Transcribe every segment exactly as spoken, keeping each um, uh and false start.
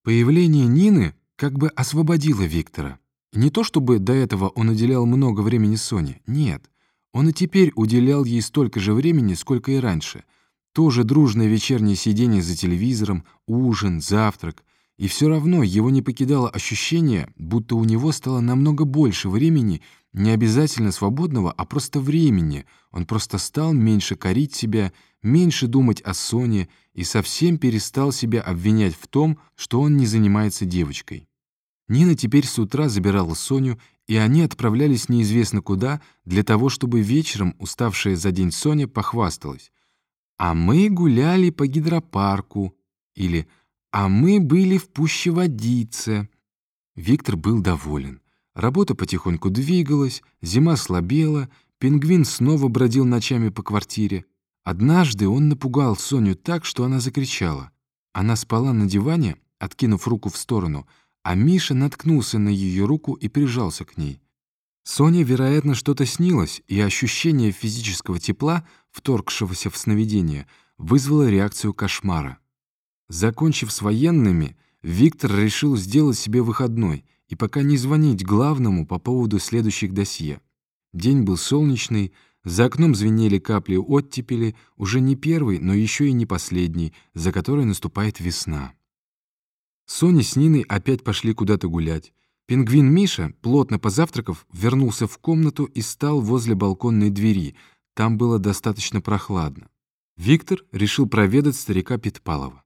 Появление Нины как бы освободило Виктора. Не то чтобы до этого он уделял много времени Соне, нет. Он и теперь уделял ей столько же времени, сколько и раньше. Тоже дружное вечернее сидение за телевизором, ужин, завтрак. И все равно его не покидало ощущение, будто у него стало намного больше времени, не обязательно свободного, а просто времени. Он просто стал меньше корить себя, меньше думать о Соне и совсем перестал себя обвинять в том, что он не занимается девочкой. Нина теперь с утра забирала Соню, и они отправлялись неизвестно куда, для того, чтобы вечером уставшая за день Соня похвасталась. «А мы гуляли по гидропарку» или «А мы были в Пущеводице». Виктор был доволен. Работа потихоньку двигалась, зима слабела, пингвин снова бродил ночами по квартире. Однажды он напугал Соню так, что она закричала. Она спала на диване, откинув руку в сторону, а Миша наткнулся на ее руку и прижался к ней. Соне, вероятно, что-то снилось, и ощущение физического тепла, вторгшегося в сновидение, вызвало реакцию кошмара. Закончив с военными, Виктор решил сделать себе выходной и пока не звонить главному по поводу следующих досье. День был солнечный, за окном звенели капли оттепели, уже не первый, но еще и не последний, за которой наступает весна. Соня с Ниной опять пошли куда-то гулять. Пингвин Миша, плотно позавтракав, вернулся в комнату и стал возле балконной двери. Там было достаточно прохладно. Виктор решил проведать старика Петпалова.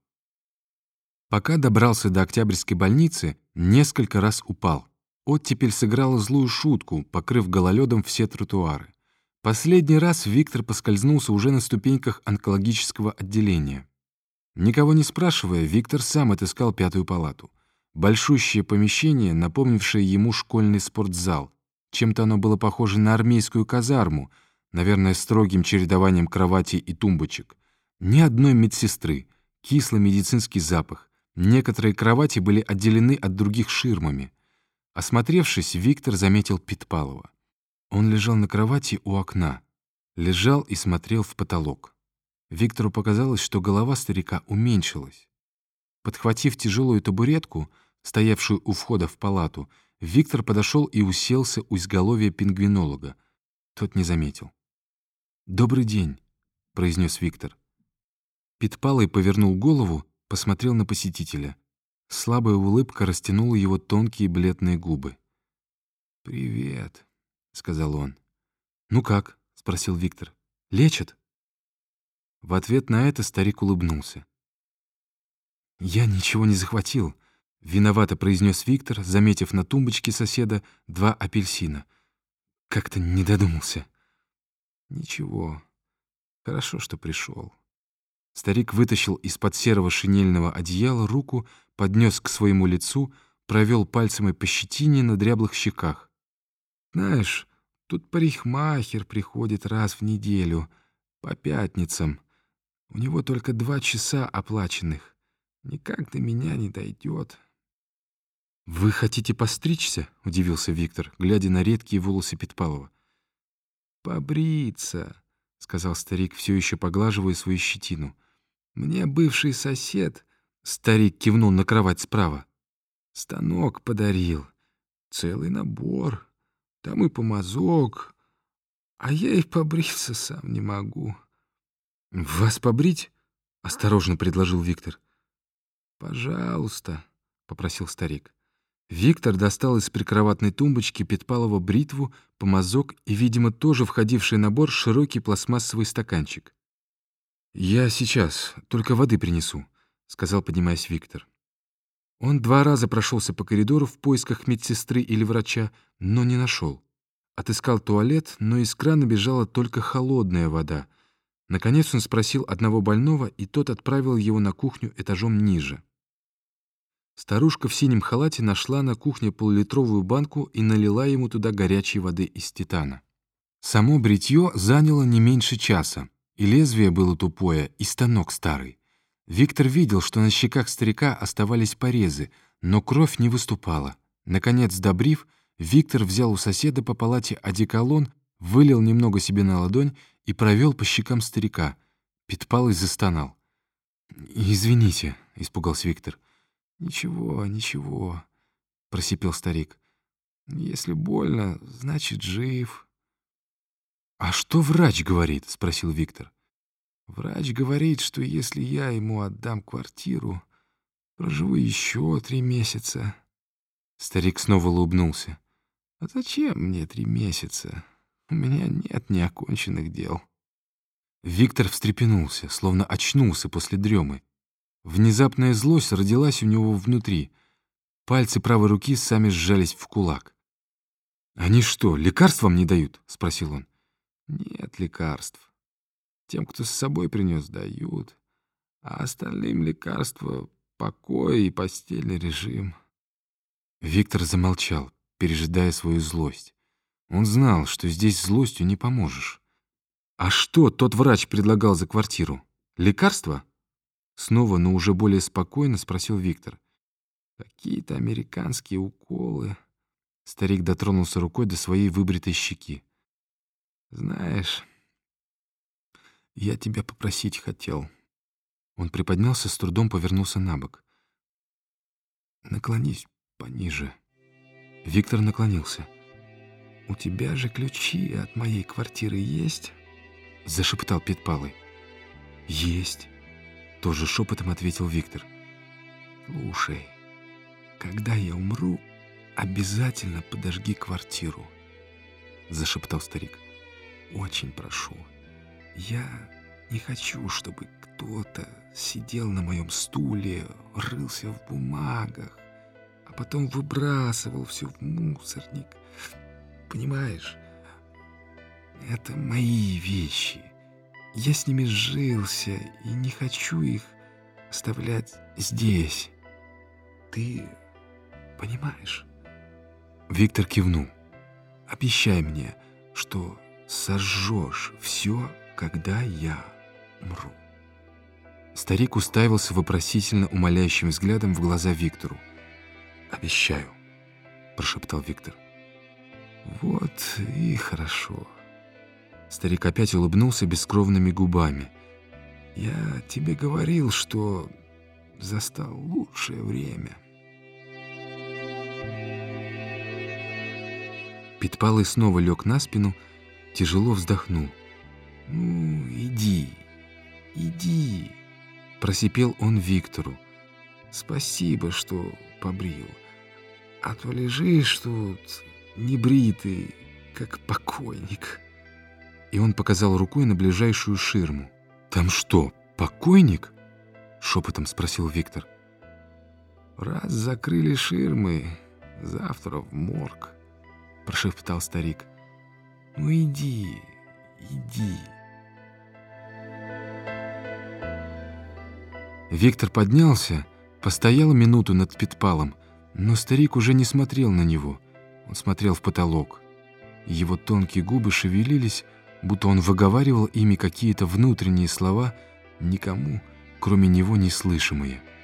Пока добрался до Октябрьской больницы, несколько раз упал. Оттепель сыграла злую шутку, покрыв гололедом все тротуары. Последний раз Виктор поскользнулся уже на ступеньках онкологического отделения. Никого не спрашивая, Виктор сам отыскал пятую палату. Большущее помещение, напомнившее ему школьный спортзал. Чем-то оно было похоже на армейскую казарму, наверное, строгим чередованием кроватей и тумбочек. Ни одной медсестры, кислый медицинский запах. Некоторые кровати были отделены от других ширмами. Осмотревшись, Виктор заметил Петпалова. Он лежал на кровати у окна. Лежал и смотрел в потолок. Виктору показалось, что голова старика уменьшилась. Подхватив тяжелую табуретку, стоявшую у входа в палату, Виктор подошел и уселся у изголовья пингвинолога. Тот не заметил. «Добрый день», — произнес Виктор. Петпалый повернул голову, посмотрел на посетителя. Слабая улыбка растянула его тонкие бледные губы. «Привет», — сказал он. «Ну как?» — спросил Виктор. «Лечат?» В ответ на это старик улыбнулся. «Я ничего не захватил», — виновато произнес Виктор, заметив на тумбочке соседа два апельсина. «Как-то не додумался». «Ничего. Хорошо, что пришел». Старик вытащил из-под серого шинельного одеяла руку, поднес к своему лицу, провел пальцами по щетине на дряблых щеках. «Знаешь, тут парикмахер приходит раз в неделю, по пятницам. У него только два часа оплаченных. Никак до меня не дойдет». «Вы хотите постричься?» — удивился Виктор, глядя на редкие волосы Петпалова. «Побриться», — сказал старик, все еще поглаживая свою щетину. «Мне бывший сосед...» — старик кивнул на кровать справа. «Станок подарил. Целый набор. Там и помазок. А я и побриться сам не могу». «Вас побрить?» — осторожно предложил Виктор. «Пожалуйста», — попросил старик. Виктор достал из прикроватной тумбочки Петпалова бритву, помазок и, видимо, тоже входивший набор широкий пластмассовый стаканчик. «Я сейчас, только воды принесу», — сказал, поднимаясь Виктор. Он два раза прошелся по коридору в поисках медсестры или врача, но не нашел. Отыскал туалет, но из крана бежала только холодная вода. Наконец он спросил одного больного, и тот отправил его на кухню этажом ниже. Старушка в синем халате нашла на кухне полулитровую банку и налила ему туда горячей воды из титана. Само бритье заняло не меньше часа, и лезвие было тупое, и станок старый. Виктор видел, что на щеках старика оставались порезы, но кровь не выступала. Наконец, добрив, Виктор взял у соседа по палате одеколон, вылил немного себе на ладонь и провел по щекам старика. Петпалый застонал. «Извините», — испугался Виктор. «Ничего, ничего», — просипел старик. «Если больно, значит, жив». «А что врач говорит?» — спросил Виктор. «Врач говорит, что если я ему отдам квартиру, проживу еще три месяца». Старик снова улыбнулся. «А зачем мне три месяца? У меня нет неоконченных дел». Виктор встрепенулся, словно очнулся после дремы. Внезапная злость родилась у него внутри. Пальцы правой руки сами сжались в кулак. «Они что, лекарств вам не дают?» — спросил он. «Нет лекарств. Тем, кто с собой принес, дают. А остальным лекарства — покой и постельный режим». Виктор замолчал, пережидая свою злость. Он знал, что здесь злостью не поможешь. «А что тот врач предлагал за квартиру? Лекарства?» Снова, но уже более спокойно спросил Виктор. «Какие-то американские уколы». Старик дотронулся рукой до своей выбритой щеки. «Знаешь, я тебя попросить хотел». Он приподнялся, с трудом повернулся на бок. «Наклонись пониже». Виктор наклонился. «У тебя же ключи от моей квартиры есть?» — зашептал Пятпалый. «Есть», — тоже шепотом ответил Виктор. «Слушай, когда я умру, обязательно подожги квартиру», — зашептал старик. «Очень прошу. Я не хочу, чтобы кто-то сидел на моем стуле, рылся в бумагах, а потом выбрасывал все в мусорник. Понимаешь, это мои вещи. Я с ними сжился и не хочу их оставлять здесь. Ты понимаешь?» Виктор кивнул. «Обещай мне, что сожжешь все, когда я умру». Старик уставился вопросительно умоляющим взглядом в глаза Виктору. «Обещаю», — прошептал Виктор. «Вот и хорошо». Старик опять улыбнулся бескровными губами. «Я тебе говорил, что застал лучшее время». Пятпалый снова лег на спину, тяжело вздохнул. «Ну, иди, иди», — просипел он Виктору. «Спасибо, что побрил. А то лежишь тут небритый, как покойник». И он показал рукой на ближайшую ширму. «Там что, покойник?» — шепотом спросил Виктор. «Раз закрыли ширмы, завтра в морг», — прошептал старик. «Ну иди, иди». Виктор поднялся, постоял минуту над Пятпалом, но старик уже не смотрел на него. Он смотрел в потолок. Его тонкие губы шевелились, будто он выговаривал ими какие-то внутренние слова, никому, кроме него, неслышимые.